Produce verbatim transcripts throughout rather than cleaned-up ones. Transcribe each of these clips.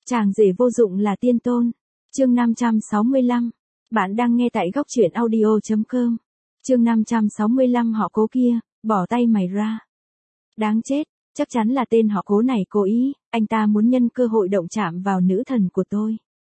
Chàng rể vô dụng là tiên tôn. Chương năm trăm sáu mươi lăm. Bạn đang nghe tại góc truyện audio chấm com. Chương năm trăm sáu mươi lăm họ Cố kia, bỏ tay mày ra. Đáng chết, chắc chắn là tên họ Cố này cố ý, anh ta muốn nhân cơ hội động chạm vào nữ thần của tôi.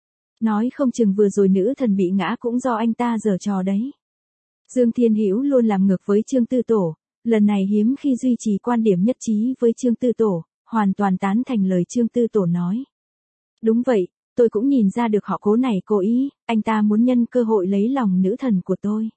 Nói không chừng vừa rồi nữ thần bị ngã cũng do anh ta giở trò đấy. Dương Thiên Hữu luôn làm ngược với Trương Tư Tổ, lần này hiếm khi duy trì quan điểm nhất trí với Trương Tư Tổ, hoàn toàn tán thành lời Trương Tư Tổ nói. Đúng vậy, tôi cũng nhìn ra được họ Cố này cố ý, anh ta muốn nhân cơ hội lấy lòng nữ thần của tôi.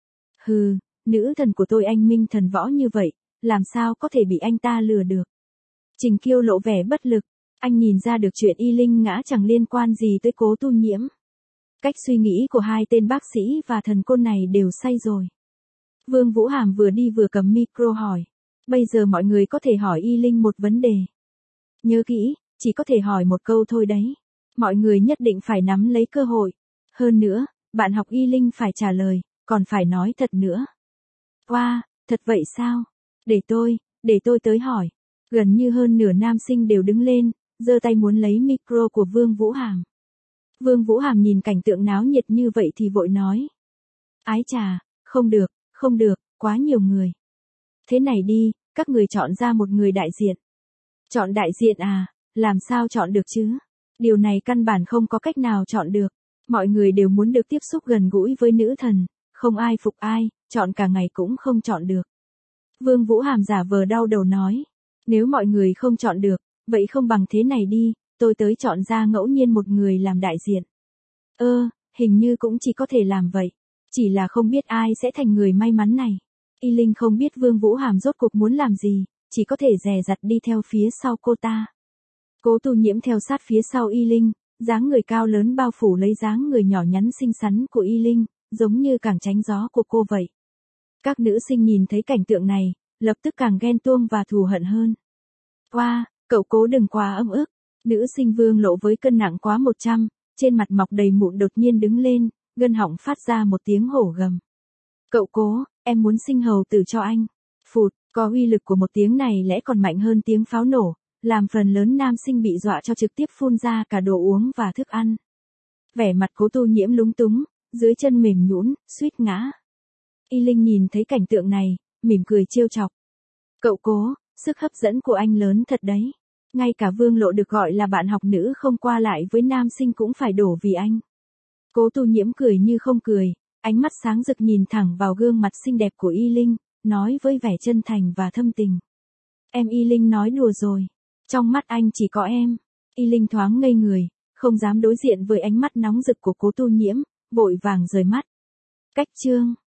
Hừ, nữ thần của tôi anh minh thần võ như vậy, làm sao có thể bị anh ta lừa được. Trình Kiêu lộ vẻ bất lực, anh nhìn ra được chuyện Y Linh ngã chẳng liên quan gì tới Cố Tu Nhiễm. Cách suy nghĩ của hai tên bác sĩ và thần côn này đều say rồi. Vương Vũ Hàm vừa đi vừa cầm micro hỏi. Bây giờ mọi người có thể hỏi Y Linh một vấn đề. Nhớ kỹ, chỉ có thể hỏi một câu thôi đấy. Mọi người nhất định phải nắm lấy cơ hội. Hơn nữa, bạn học Y Linh phải trả lời, còn phải nói thật nữa. Wow, thật vậy sao? Để tôi, để tôi tới hỏi. Gần như hơn nửa nam sinh đều đứng lên, giơ tay muốn lấy micro của Vương Vũ Hàm. Vương Vũ Hàm nhìn cảnh tượng náo nhiệt như vậy thì vội nói. Ái chà, không được, không được, quá nhiều người. Thế này đi, các người chọn ra một người đại diện. Chọn đại diện à, làm sao chọn được chứ? Điều này căn bản không có cách nào chọn được. Mọi người đều muốn được tiếp xúc gần gũi với nữ thần, không ai phục ai, chọn cả ngày cũng không chọn được. Vương Vũ Hàm giả vờ đau đầu nói. Nếu mọi người không chọn được, vậy không bằng thế này đi, tôi tới chọn ra ngẫu nhiên một người làm đại diện. Ơ, hình như cũng chỉ có thể làm vậy. Chỉ là không biết ai sẽ thành người may mắn này. Y Linh không biết Vương Vũ Hàm rốt cuộc muốn làm gì, chỉ có thể dè dặt đi theo phía sau cô ta. Cố Tu Nhiễm theo sát phía sau Y Linh, dáng người cao lớn bao phủ lấy dáng người nhỏ nhắn xinh xắn của Y Linh, giống như càng tránh gió của cô vậy. Các nữ sinh nhìn thấy cảnh tượng này, lập tức càng ghen tuông và thù hận hơn. Wow, cậu Cố đừng quá ấm ức. Nữ sinh Vương Lộ với cân nặng quá một trăm, trên mặt mọc đầy mụn đột nhiên đứng lên, gân họng phát ra một tiếng hổ gầm. Cậu Cố, em muốn sinh hầu tử cho anh. Phụt, có uy lực của một tiếng này lẽ còn mạnh hơn tiếng pháo nổ, làm phần lớn nam sinh bị dọa cho trực tiếp phun ra cả đồ uống và thức ăn. Vẻ mặt Cố Tu Nhiễm lúng túng, dưới chân mềm nhũn, suýt ngã. Y Linh nhìn thấy cảnh tượng này, mỉm cười trêu chọc. Cậu Cố, sức hấp dẫn của anh lớn thật đấy. Ngay cả Vương Lộ được gọi là bạn học nữ không qua lại với nam sinh cũng phải đổ vì anh. Cố Tu Nhiễm cười như không cười, ánh mắt sáng rực nhìn thẳng vào gương mặt xinh đẹp của Y Linh, nói với vẻ chân thành và thâm tình. Em Y Linh nói đùa rồi. Trong mắt anh chỉ có em. Y Linh thoáng ngây người, không dám đối diện với ánh mắt nóng rực của Cố Tu Nhiễm, vội vàng rời mắt. Cách chương